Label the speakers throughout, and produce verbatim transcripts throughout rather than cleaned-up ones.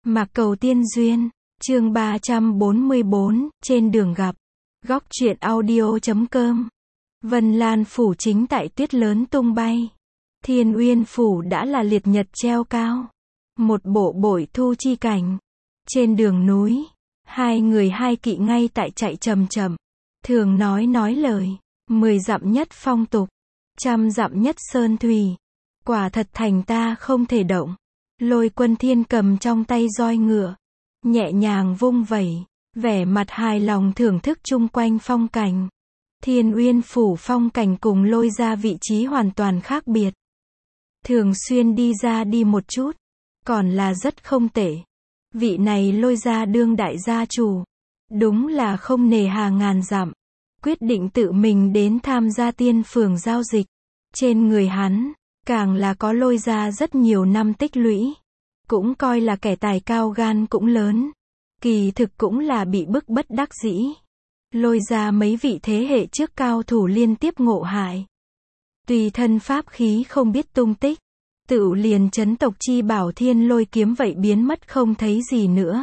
Speaker 1: Mạc Cầu Tiên Duyên, chương ba trăm bốn mươi bốn, trên đường gặp. Góc truyện audio chấm com. Vân Lan phủ chính tại tuyết lớn tung bay. Thiên Uyên phủ đã là liệt nhật treo cao. Một bộ bội thu chi cảnh. Trên đường núi, hai người hai kỵ ngay tại chạy chậm chậm. Thường nói nói lời, mười dặm nhất phong tục, trăm dặm nhất sơn thủy. Quả thật thành ta không thể động. Lôi Quân Thiên cầm trong tay roi ngựa, nhẹ nhàng vung vẩy, vẻ mặt hài lòng thưởng thức chung quanh phong cảnh. Thiên Uyên phủ phong cảnh cùng Lôi gia vị trí hoàn toàn khác biệt. Thường xuyên đi ra đi một chút, còn là rất không tệ. Vị này Lôi gia đương đại gia chủ, đúng là không nề hà ngàn dặm, quyết định tự mình đến tham gia tiên phường giao dịch. Trên người hắn, càng là có Lôi gia rất nhiều năm tích lũy, cũng coi là kẻ tài cao gan cũng lớn. Kỳ thực cũng là bị bức bất đắc dĩ. Lôi gia mấy vị thế hệ trước cao thủ liên tiếp ngộ hại. Tùy thân pháp khí không biết tung tích, tựu liền chấn tộc chi bảo Thiên Lôi kiếm vậy biến mất không thấy gì nữa.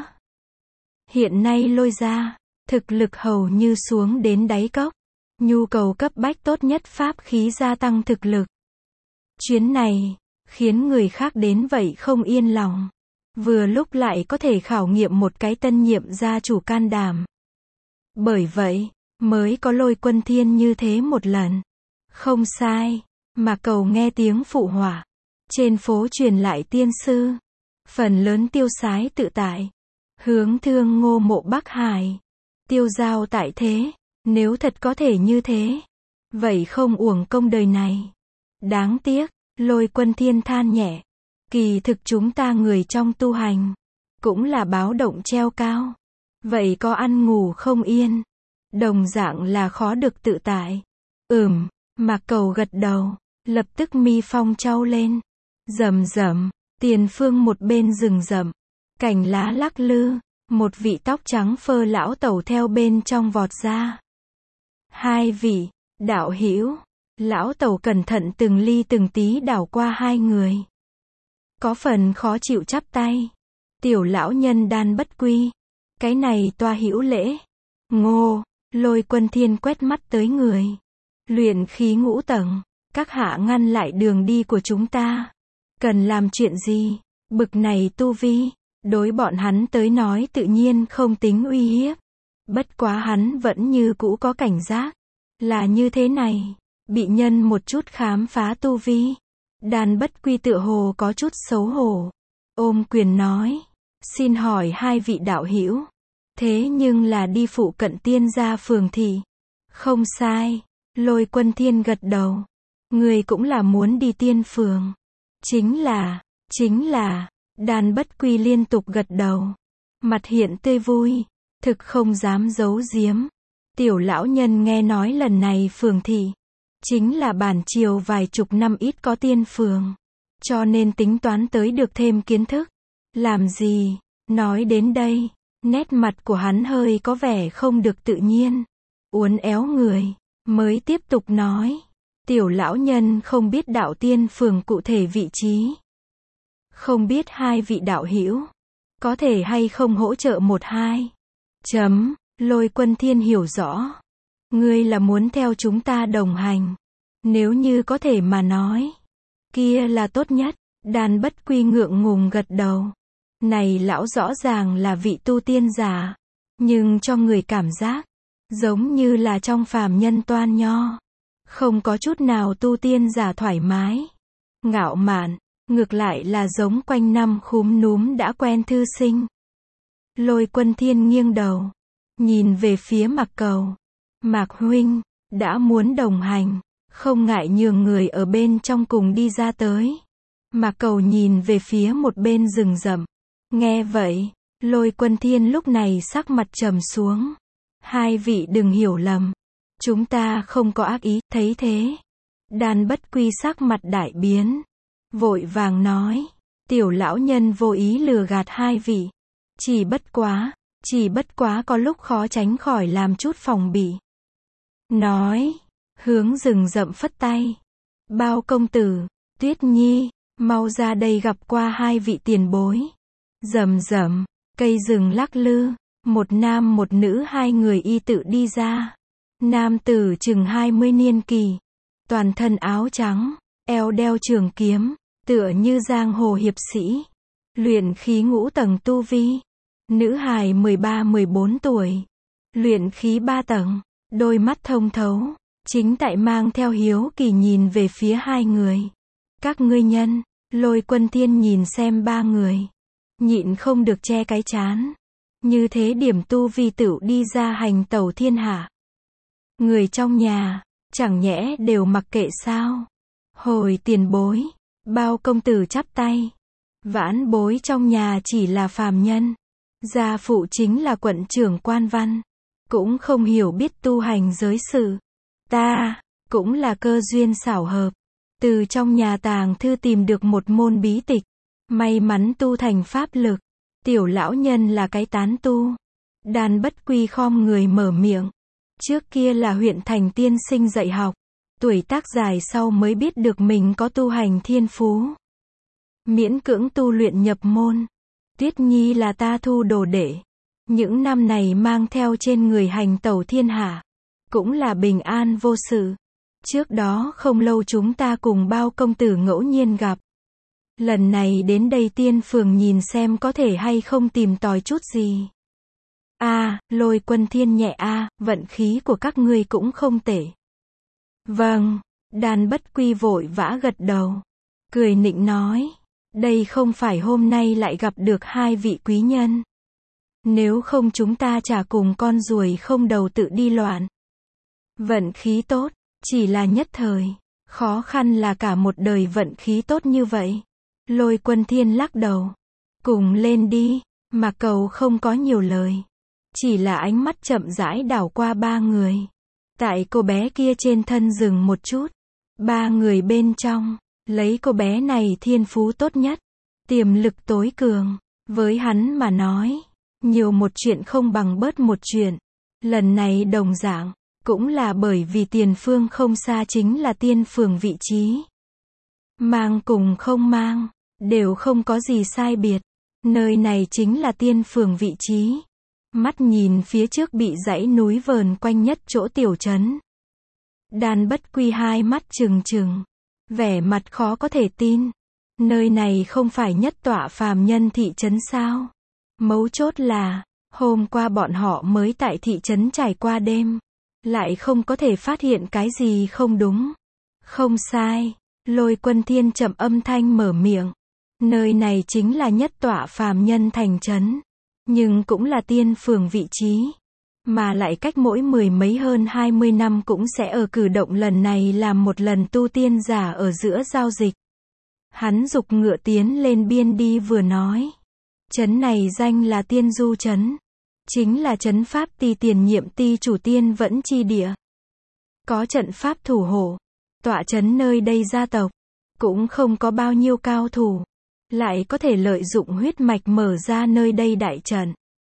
Speaker 1: Hiện nay Lôi gia, thực lực hầu như xuống đến đáy cốc. Nhu cầu cấp bách tốt nhất pháp khí gia tăng thực lực. Chuyến này, khiến người khác đến vậy không yên lòng. Vừa lúc lại có thể khảo nghiệm một cái tân nhiệm gia chủ can đảm. Bởi vậy, mới có Lôi Quân Thiên như thế một lần. Không sai, mà cầu nghe tiếng phụ họa. Trên phố truyền lại tiên sư. Phần lớn tiêu sái tự tại. Hướng thương Ngô Mộ Bắc Hải. Tiêu giao tại thế. Nếu thật có thể như thế, vậy không uổng công đời này. Đáng tiếc, Lôi Quân Thiên than nhẹ. Kỳ thực chúng ta người trong tu hành, cũng là báo động treo cao. Vậy có ăn ngủ không yên, đồng dạng là khó được tự tại. Ừm, Mạc Cầu gật đầu, lập tức mi phong trao lên. Rầm rầm, tiền phương một bên rừng rậm, cành lá lắc lư, một vị tóc trắng phơ lão tẩu theo bên trong vọt ra. Hai vị, đạo hữu. Lão tẩu cẩn thận từng ly từng tí đảo qua hai người. Có phần khó chịu chắp tay. Tiểu lão nhân Đan Bất Quy. Cái này toa hữu lễ. Ngô, Lôi Quân Thiên quét mắt tới người. Luyện khí ngũ tầng. Các hạ ngăn lại đường đi của chúng ta. Cần làm chuyện gì? Bực này tu vi, đối bọn hắn tới nói tự nhiên không tính uy hiếp. Bất quá hắn vẫn như cũ có cảnh giác. Là như thế này. Bị nhân một chút khám phá tu vi. Đan Bất Quy tựa hồ có chút xấu hổ. Ôm quyền nói. Xin hỏi hai vị đạo hữu. Thế nhưng là đi phụ cận tiên gia phường thị. Không sai. Lôi Quân Thiên gật đầu. Người cũng là muốn đi tiên phường. Chính là, chính là. Đan Bất Quy liên tục gật đầu. Mặt hiện tươi vui. Thực không dám giấu giếm. Tiểu lão nhân nghe nói lần này phường thị chính là bản triều vài chục năm ít có tiên phường, cho nên tính toán tới được thêm kiến thức. Làm gì? Nói đến đây, nét mặt của hắn hơi có vẻ không được tự nhiên, uốn éo người, mới tiếp tục nói. Tiểu lão nhân không biết đạo tiên phường cụ thể vị trí. Không biết hai vị đạo hữu có thể hay không hỗ trợ một hai. Chấm. Lôi Quân Thiên hiểu rõ. Ngươi là muốn theo chúng ta đồng hành. Nếu như có thể mà nói, kia là tốt nhất. Đan Bất Quy ngượng ngùng gật đầu. Này lão rõ ràng là vị tu tiên giả, nhưng cho người cảm giác giống như là trong phàm nhân toan nho, không có chút nào tu tiên giả thoải mái, ngạo mạn, ngược lại là giống quanh năm khúm núm đã quen thư sinh. Lôi Quân Thiên nghiêng đầu, nhìn về phía Mạc Cầu. Mạc huynh, đã muốn đồng hành, không ngại nhường người ở bên trong cùng đi ra tới. Mạc Cầu nhìn về phía một bên rừng rậm. Nghe vậy, Lôi Quân Thiên lúc này sắc mặt trầm xuống. Hai vị đừng hiểu lầm. Chúng ta không có ác ý, thấy thế. Đan Bất Quy sắc mặt đại biến. Vội vàng nói. Tiểu lão nhân vô ý lừa gạt hai vị. Chỉ bất quá. Chỉ bất quá có lúc khó tránh khỏi làm chút phòng bị. Nói, hướng rừng rậm phất tay. Bao công tử, Tuyết Nhi, mau ra đây gặp qua hai vị tiền bối. Rầm rầm, cây rừng lắc lư, một nam một nữ hai người y tự đi ra. Nam tử chừng hai mươi niên kỷ, toàn thân áo trắng, eo đeo trường kiếm, tựa như giang hồ hiệp sĩ, luyện khí ngũ tầng tu vi. Nữ hài mười ba mười bốn tuổi, luyện khí ba tầng, đôi mắt thông thấu, chính tại mang theo hiếu kỳ nhìn về phía hai người. Các ngươi nhân, Lôi Quân Thiên nhìn xem ba người, nhịn không được che cái trán. Như thế điểm tu vi tựu đi ra hành tẩu thiên hạ. Người trong nhà, chẳng nhẽ đều mặc kệ sao? Hồi tiền bối, Bao công tử chắp tay. Vãn bối trong nhà chỉ là phàm nhân. Gia phụ chính là quận trưởng quan văn. Cũng không hiểu biết tu hành giới sự. Ta, cũng là cơ duyên xảo hợp. Từ trong nhà tàng thư tìm được một môn bí tịch. May mắn tu thành pháp lực. Tiểu lão nhân là cái tán tu. Đàn Bất Quy khom người mở miệng. Trước kia là huyện thành tiên sinh dạy học. Tuổi tác dài sau mới biết được mình có tu hành thiên phú. Miễn cưỡng tu luyện nhập môn. Tuyết Nhi là ta thu đồ đệ. Những năm này mang theo trên người hành tẩu thiên hạ. Cũng là bình an vô sự. Trước đó không lâu chúng ta cùng Bao công tử ngẫu nhiên gặp. Lần này đến đây tiên phường nhìn xem có thể hay không tìm tòi chút gì. A, à, Lôi Quân Thiên nhẹ a, à, vận khí của các ngươi cũng không tệ. Vâng, Đàn Bất Quy vội vã gật đầu. Cười nịnh nói, đây không phải hôm nay lại gặp được hai vị quý nhân. Nếu không chúng ta chả cùng con ruồi không đầu tự đi loạn. Vận khí tốt, chỉ là nhất thời. Khó khăn là cả một đời vận khí tốt như vậy. Lôi Quân Thiên lắc đầu. Cùng lên đi, mà cầu không có nhiều lời. Chỉ là ánh mắt chậm rãi đảo qua ba người. Tại cô bé kia trên thân dừng một chút. Ba người bên trong, lấy cô bé này thiên phú tốt nhất. Tiềm lực tối cường. Với hắn mà nói, nhiều một chuyện không bằng bớt một chuyện. Lần này đồng dạng, cũng là bởi vì tiền phương không xa chính là tiên phường vị trí. Mang cùng không mang, đều không có gì sai biệt. Nơi này chính là tiên phường vị trí. Mắt nhìn phía trước bị dãy núi vờn quanh nhất chỗ tiểu trấn. Đàn Bất Quy hai mắt trừng trừng, vẻ mặt khó có thể tin. Nơi này không phải nhất tọa phàm nhân thị trấn sao? Mấu chốt là, hôm qua bọn họ mới tại thị trấn trải qua đêm. Lại không có thể phát hiện cái gì không đúng. Không sai, Lôi Quân Thiên chậm âm thanh mở miệng. Nơi này chính là nhất tọa phàm nhân thành trấn. Nhưng cũng là tiên phường vị trí. Mà lại cách mỗi mười mấy hơn hai mươi năm cũng sẽ ở cử động lần này làm một lần tu tiên giả ở giữa giao dịch. Hắn dục ngựa tiến lên biên đi vừa nói. Trấn này danh là Tiên Du Trấn. Chính là trấn pháp ti tiền nhiệm ti chủ tiên vẫn chi địa. Có trận pháp thủ hộ. Tọa trấn nơi đây gia tộc. Cũng không có bao nhiêu cao thủ. Lại có thể lợi dụng huyết mạch mở ra nơi đây đại trận.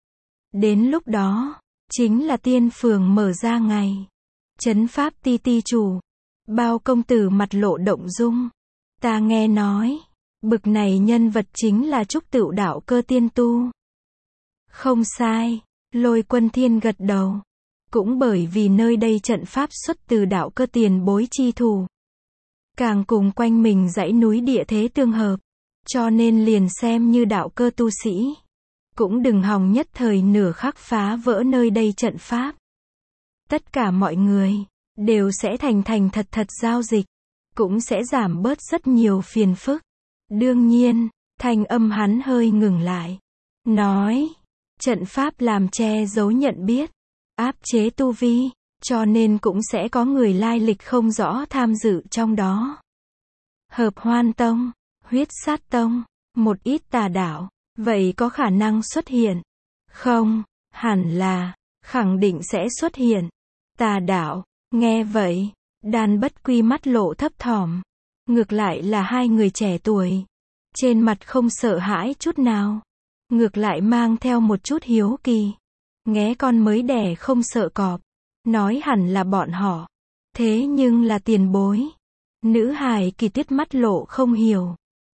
Speaker 1: Đến lúc đó, chính là tiên phường mở ra ngày. Trấn pháp ti ti chủ. Bao công tử mặt lộ động dung. Ta nghe nói, bực này nhân vật chính là Trúc Tựu đạo cơ tiên tu. Không sai, Lôi Quân Thiên gật đầu. Cũng bởi vì nơi đây trận pháp xuất từ đạo cơ tiền bối chi thủ. Càng cùng quanh mình dãy núi địa thế tương hợp. Cho nên liền xem như đạo cơ tu sĩ. Cũng đừng hòng nhất thời nửa khắc phá vỡ nơi đây trận pháp. Tất cả mọi người, đều sẽ thành thành thật thật giao dịch. Cũng sẽ giảm bớt rất nhiều phiền phức. Đương nhiên, thanh âm hắn hơi ngừng lại. Nói, trận pháp làm che giấu nhận biết, áp chế tu vi, cho nên cũng sẽ có người lai lịch không rõ tham dự trong đó. Hợp Hoan Tông, Huyết Sát Tông, một ít tà đạo, vậy có khả năng xuất hiện? Không, hẳn là, khẳng định sẽ xuất hiện. Tà đạo, nghe vậy, Đàn Bất Quy mắt lộ thấp thỏm. Ngược lại là hai người trẻ tuổi. Trên mặt không sợ hãi chút nào. Ngược lại mang theo một chút hiếu kỳ. Nghé con mới đẻ không sợ cọp. Nói hẳn là bọn họ. Thế nhưng là tiền bối. Nữ hài Kỳ Tuyết mắt lộ không hiểu.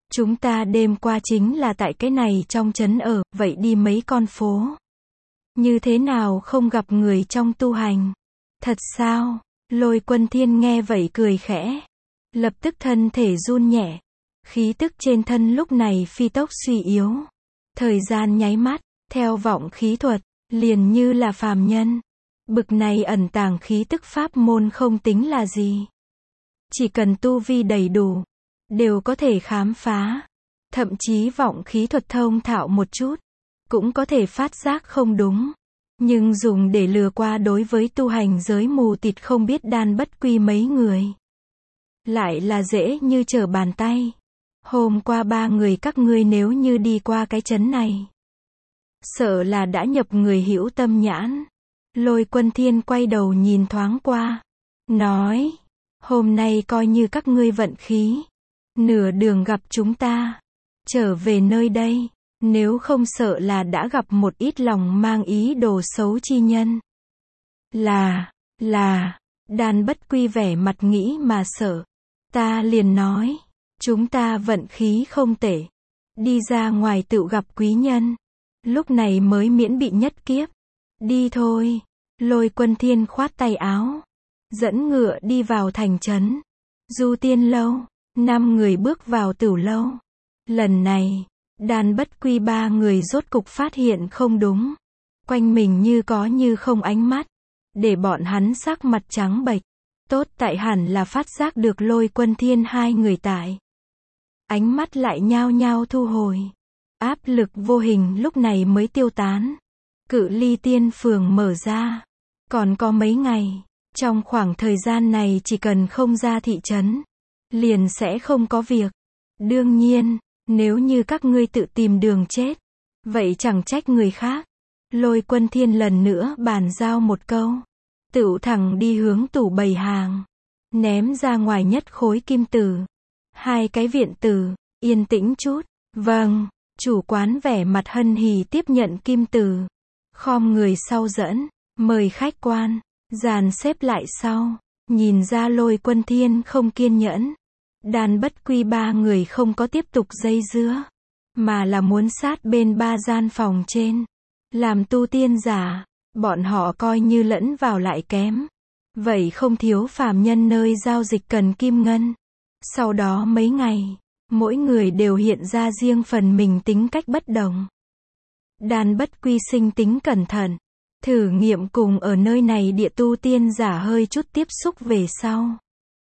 Speaker 1: Chúng ta đêm qua chính là tại cái này trong trấn ở, vậy đi mấy con phố. Như thế nào không gặp người trong tu hành? Thật sao? Lôi Quân Thiên nghe vậy cười khẽ. Lập tức thân thể run nhẹ. Khí tức trên thân lúc này phi tốc suy yếu. Thời gian nháy mắt, theo vọng khí thuật, liền như là phàm nhân. Bực này ẩn tàng khí tức pháp môn không tính là gì. Chỉ cần tu vi đầy đủ, đều có thể khám phá. Thậm chí vọng khí thuật thông thạo một chút, cũng có thể phát giác không đúng. Nhưng dùng để lừa qua đối với tu hành giới mù tịt không biết đan bất quy mấy người. Lại là dễ như trở bàn tay. Hôm qua ba người các ngươi nếu như đi qua cái trấn này, sợ là đã nhập người hữu tâm nhãn. Lôi Quân Thiên quay đầu nhìn thoáng qua. Nói, hôm nay coi như các ngươi vận khí. Nửa đường gặp chúng ta. Trở về nơi đây. Nếu không sợ là đã gặp một ít lòng mang ý đồ xấu chi nhân. Là, là, đan bất quy vẻ mặt nghĩ mà sợ. Ta liền nói, chúng ta vận khí không tệ. Đi ra ngoài tự gặp quý nhân. Lúc này mới miễn bị nhất kiếp. Đi thôi. Lôi Quân Thiên khoát tay áo. Dẫn ngựa đi vào thành trấn. Du Tiên lâu. Năm người bước vào tửu lâu. Lần này, đan bất quy ba người rốt cục phát hiện không đúng. Quanh mình như có như không ánh mắt. Để bọn hắn sắc mặt trắng bệch. Tốt tại hẳn là phát giác được Lôi Quân Thiên hai người tại. Ánh mắt lại nhao nhao thu hồi. Áp lực vô hình lúc này mới tiêu tán. Cự ly tiên phường mở ra. Còn có mấy ngày. Trong khoảng thời gian này chỉ cần không ra thị trấn, liền sẽ không có việc. Đương nhiên, nếu như các ngươi tự tìm đường chết, vậy chẳng trách người khác. Lôi Quân Thiên lần nữa bàn giao một câu. Tựu thẳng đi hướng tủ bày hàng. Ném ra ngoài nhất khối kim tử. Hai cái viện tử, yên tĩnh chút. Vâng, chủ quán vẻ mặt hân hỉ tiếp nhận kim tử. Khom người sau dẫn, mời khách quan. Dàn xếp lại sau. Nhìn ra Lôi Quân Thiên không kiên nhẫn. Đan bất quy ba người không có tiếp tục dây dưa. Mà là muốn sát bên ba gian phòng trên. Làm tu tiên giả. Bọn họ coi như lẫn vào lại kém. Vậy không thiếu phàm nhân nơi giao dịch cần kim ngân. Sau đó mấy ngày, mỗi người đều hiện ra riêng phần mình tính cách bất đồng. Đan bất quy sinh tính cẩn thận. Thử nghiệm cùng ở nơi này địa tu tiên giả hơi chút tiếp xúc về sau.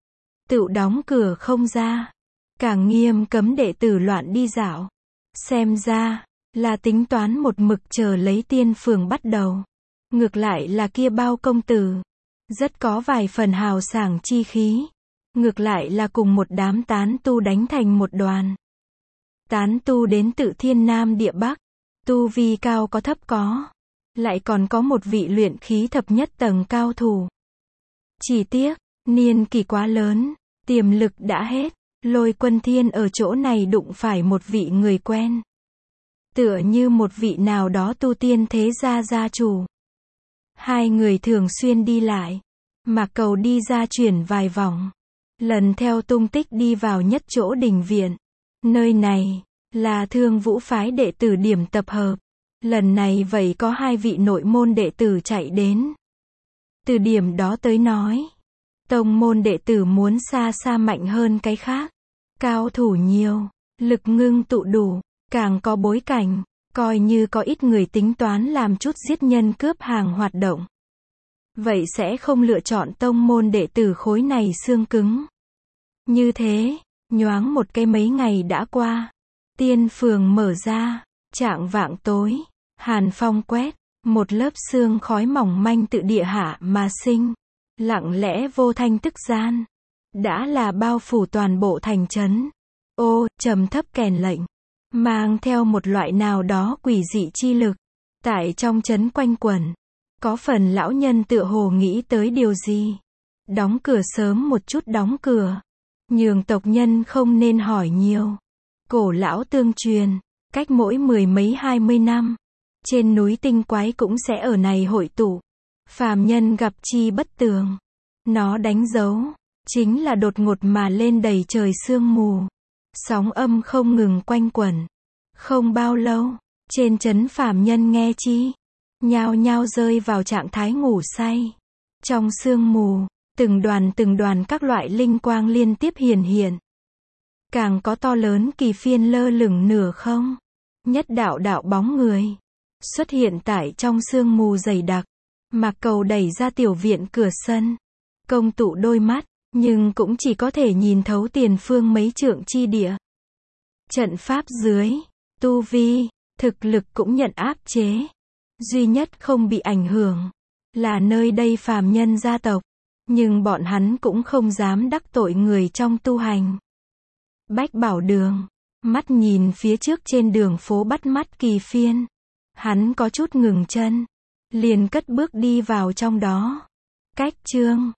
Speaker 1: Tự đóng cửa không ra. Càng nghiêm cấm đệ tử loạn đi dạo. Xem ra, là tính toán một mực chờ lấy tiên phường bắt đầu. Ngược lại là kia bao công tử. Rất có vài phần hào sảng chi khí. Ngược lại là cùng một đám tán tu đánh thành một đoàn. Tán tu đến tự thiên nam địa bắc. Tu vi cao có thấp có. Lại còn có một vị luyện khí thập nhất tầng cao thủ. Chỉ tiếc, niên kỷ quá lớn, tiềm lực đã hết. Lôi Quân Thiên ở chỗ này đụng phải một vị người quen. Tựa như một vị nào đó tu tiên thế gia gia chủ. Hai người thường xuyên đi lại. Mạc Cầu đi ra chuyển vài vòng. Lần theo tung tích đi vào nhất chỗ đình viện. Nơi này, là Thương Vũ phái đệ tử điểm tập hợp. Lần này vậy có hai vị nội môn đệ tử chạy đến. Từ điểm đó tới nói, tông môn đệ tử muốn xa xa mạnh hơn cái khác. Cao thủ nhiều, lực ngưng tụ đủ, càng có bối cảnh, coi như có ít người tính toán làm chút giết nhân cướp hàng hoạt động. Vậy sẽ không lựa chọn tông môn đệ tử khối này xương cứng. Như thế, nhoáng một cái mấy ngày đã qua. Tiên phường mở ra, chạng vạng tối, hàn phong quét, một lớp sương khói mỏng manh tự địa hạ mà sinh. Lặng lẽ vô thanh tức gian. Đã là bao phủ toàn bộ thành trấn. Ô, trầm thấp kèn lệnh. Mang theo một loại nào đó quỷ dị chi lực. Tại trong trấn quanh quẩn. Có phần lão nhân tựa hồ nghĩ tới điều gì. Đóng cửa sớm một chút đóng cửa. Nhường tộc nhân không nên hỏi nhiều. Cổ lão tương truyền. Cách mỗi mười mấy hai mươi năm. Trên núi tinh quái cũng sẽ ở này hội tụ. Phàm nhân gặp chi bất tường. Nó đánh dấu. Chính là đột ngột mà lên đầy trời sương mù. Sóng âm không ngừng quanh quẩn. Không bao lâu, trên trấn phàm nhân nghe chi, nhao nhao rơi vào trạng thái ngủ say. Trong sương mù, từng đoàn từng đoàn các loại linh quang liên tiếp hiển hiện. Càng có to lớn kỳ phiên lơ lửng nửa không. Nhất đạo đạo bóng người xuất hiện tại trong sương mù dày đặc. Mạc Cầu đẩy ra tiểu viện cửa sân, công tụ đôi mắt, nhưng cũng chỉ có thể nhìn thấu tiền phương mấy trượng chi địa. Trận pháp dưới, tu vi, thực lực cũng nhận áp chế. Duy nhất không bị ảnh hưởng là nơi đây phàm nhân gia tộc, nhưng bọn hắn cũng không dám đắc tội người trong tu hành. Bách Bảo Đường, mắt nhìn phía trước trên đường phố bắt mắt kỳ phiên. Hắn có chút ngừng chân, liền cất bước đi vào trong đó. Cách chương